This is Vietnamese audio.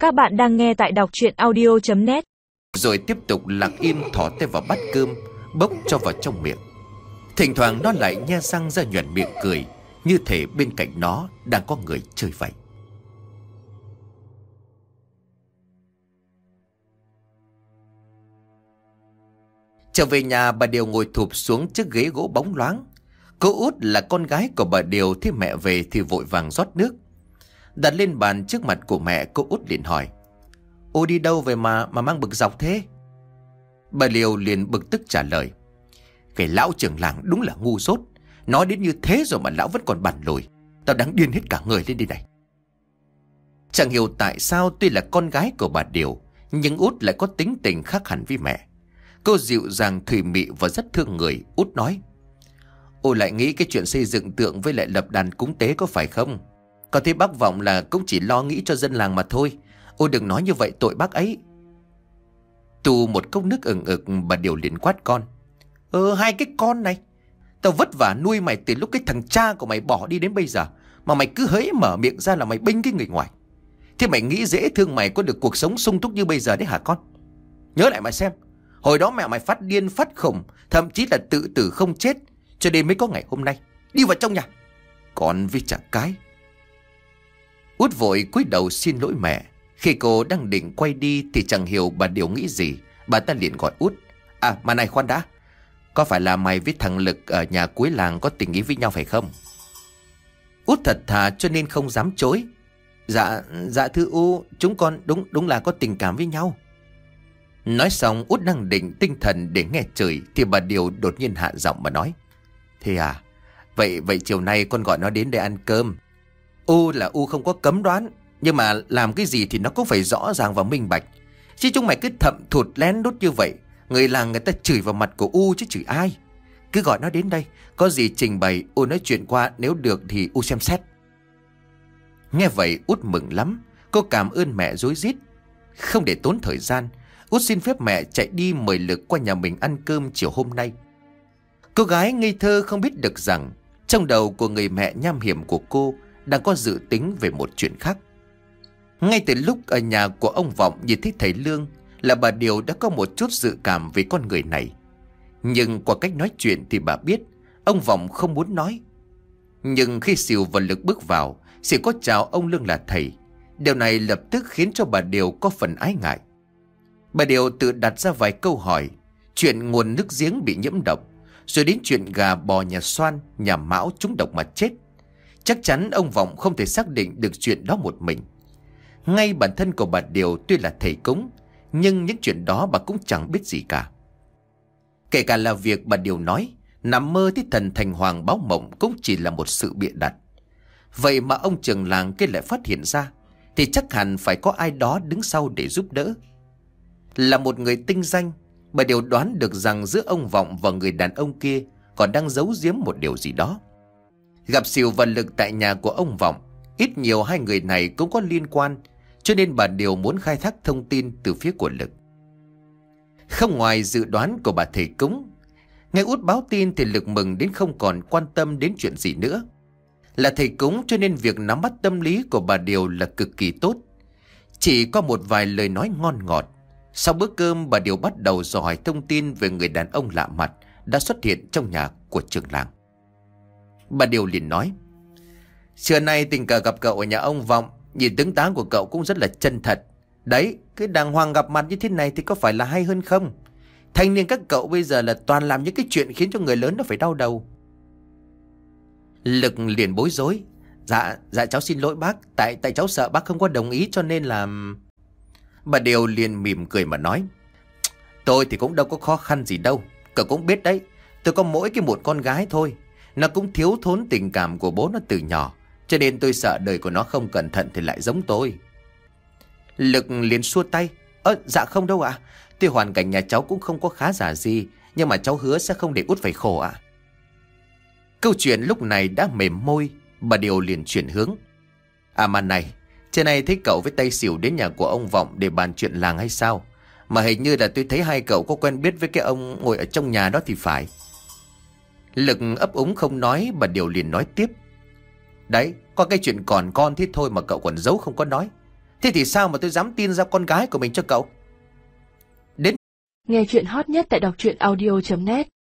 Các bạn đang nghe tại đọc truyện audio.net. Rồi tiếp tục lặng im thò tay vào bát cơm, bốc cho vào trong miệng. Thỉnh thoảng nó lại nhe răng ra nhoẻn miệng cười, như thể bên cạnh nó đang có người chơi vậy. Trở về nhà, bà Điều ngồi thụp xuống chiếc ghế gỗ bóng loáng. Cô Út là con gái của bà Điều, thấy mẹ về thì vội vàng rót nước đặt lên bàn trước mặt của mẹ. Cô Út liền hỏi: "Ô đi đâu về mà mang bực dọc thế?" Bà Điều liền bực tức trả lời: "Cái lão trưởng làng đúng là ngu dốt. Nói đến như thế rồi mà lão vẫn còn bàn lùi. Tao đáng điên hết cả người lên đi này." Chẳng hiểu tại sao tuy là con gái của bà Điều, nhưng Út lại có tính tình khác hẳn với mẹ. Cô dịu dàng thùy mị và rất thương người. Út nói: "Ô lại nghĩ cái chuyện xây dựng tượng với lại lập đàn cúng tế có phải không? Có thấy bác Vọng là cũng chỉ lo nghĩ cho dân làng mà thôi. Ô đừng nói như vậy, tội bác ấy." Tu một cốc nước ừng ực, bà Điều liền quát con: Hai cái con này, tao vất vả nuôi mày từ lúc cái thằng cha của mày bỏ đi đến bây giờ, mà mày cứ hễ mở miệng ra là mày bênh cái người ngoài. Thế mày nghĩ dễ thương mày có được cuộc sống sung túc như bây giờ đấy hả con? Nhớ lại mà xem, hồi đó mẹ mày phát điên phát khùng, thậm chí là tự tử không chết, cho đến mới có ngày hôm nay. Đi vào trong nhà. Con với chả cái. Út vội cúi đầu xin lỗi mẹ. Khi cô đang định quay đi thì chẳng hiểu bà Điều nghĩ gì, bà ta liền gọi Út: "Mà này, khoan đã. Có phải là mày với thằng Lực ở nhà cuối làng có tình ý với nhau phải không?" Út thật thà cho nên không dám chối: Dạ thưa U, chúng con đúng là có tình cảm với nhau." Nói xong, Út đang định tinh thần để nghe chửi thì bà Điều đột nhiên hạ giọng mà nói: "Thế à? Vậy chiều nay con gọi nó đến để ăn cơm. U là U không có cấm đoán, nhưng mà làm cái gì thì nó cũng phải rõ ràng và minh bạch. Chứ chúng mày cứ thậm thụt lén đút như vậy, người làng người ta chửi vào mặt của U chứ chửi ai. Cứ gọi nó đến đây, có gì trình bày, U nói chuyện qua, nếu được thì U xem xét." Nghe vậy Út mừng lắm. Cô cảm ơn mẹ rối rít. Không để tốn thời gian, Út xin phép mẹ chạy đi mời Lực qua nhà mình ăn cơm chiều hôm nay. Cô gái ngây thơ không biết được rằng trong đầu của người mẹ nham hiểm của cô đang có dự tính về một chuyện khác. Ngay từ lúc ở nhà của ông Vọng nhìn thấy thầy Lương là bà Điều đã có một chút dự cảm về con người này. Nhưng qua cách nói chuyện thì bà biết ông Vọng không muốn nói. Nhưng khi Sìu và Lực bước vào, Sìu có chào ông Lương là thầy. Điều này lập tức khiến cho bà Điều có phần ái ngại. Bà Điều tự đặt ra vài câu hỏi, chuyện nguồn nước giếng bị nhiễm độc, rồi đến chuyện gà bò nhà Xoan, nhà Mão trúng độc mà chết. Chắc chắn ông Vọng không thể xác định được chuyện đó một mình. Ngay bản thân của bà Điều tuy là thầy cúng, nhưng những chuyện đó bà cũng chẳng biết gì cả. Kể cả là việc bà Điều nói nằm mơ thấy thần thành hoàng báo mộng cũng chỉ là một sự bịa đặt. Vậy mà ông trưởng làng kia lại phát hiện ra, thì chắc hẳn phải có ai đó đứng sau để giúp đỡ. Là một người tinh danh, bà Điều đoán được rằng giữa ông Vọng và người đàn ông kia còn đang giấu giếm một điều gì đó. Gặp Sìu và Lực tại nhà của ông Vọng, ít nhiều hai người này cũng có liên quan, cho nên bà Điều muốn khai thác thông tin từ phía của Lực. Không ngoài dự đoán của bà thầy cúng, nghe Út báo tin thì Lực mừng đến không còn quan tâm đến chuyện gì nữa. Là thầy cúng cho nên việc nắm bắt tâm lý của bà Điều là cực kỳ tốt. Chỉ có một vài lời nói ngon ngọt, sau bữa cơm bà Điều bắt đầu dò hỏi thông tin về người đàn ông lạ mặt đã xuất hiện trong nhà của trưởng làng. Bà Điều liền nói: "Trưa nay tình cờ gặp cậu ở nhà ông Vọng, nhìn tướng tá của cậu cũng rất là chân thật. Đấy, cái đàng hoàng gặp mặt như thế này thì có phải là hay hơn không? Thanh niên các cậu bây giờ là toàn làm những cái chuyện khiến cho người lớn nó phải đau đầu." Lực liền bối rối: Dạ cháu xin lỗi bác, tại cháu sợ bác không có đồng ý cho nên là... Bà Điều liền mỉm cười mà nói: "Tôi thì cũng đâu có khó khăn gì đâu. Cậu cũng biết đấy, tôi có mỗi cái một con gái thôi. Nó cũng thiếu thốn tình cảm của bố nó từ nhỏ, cho nên tôi sợ đời của nó không cẩn thận thì lại giống tôi." Lực liền xua tay: Dạ không đâu ạ. Tuy hoàn cảnh nhà cháu cũng không có khá giả gì, nhưng mà cháu hứa sẽ không để Út phải khổ ạ." Câu chuyện lúc này đã mềm môi, bà Điều liền chuyển hướng: Mà này, trên này thấy cậu với tay Sìu đến nhà của ông Vọng để bàn chuyện làng hay sao? Mà hình như là tôi thấy hai cậu có quen biết với cái ông ngồi ở trong nhà đó thì phải." Lực ấp úng không nói, bà Điều liền nói tiếp: "Đấy, có cái chuyện còn con thế thôi mà cậu còn giấu không có nói. Thế thì sao mà tôi dám tin giao con gái của mình cho cậu? Đến Nghe chuyện hot nhất tại đọc truyện audio.net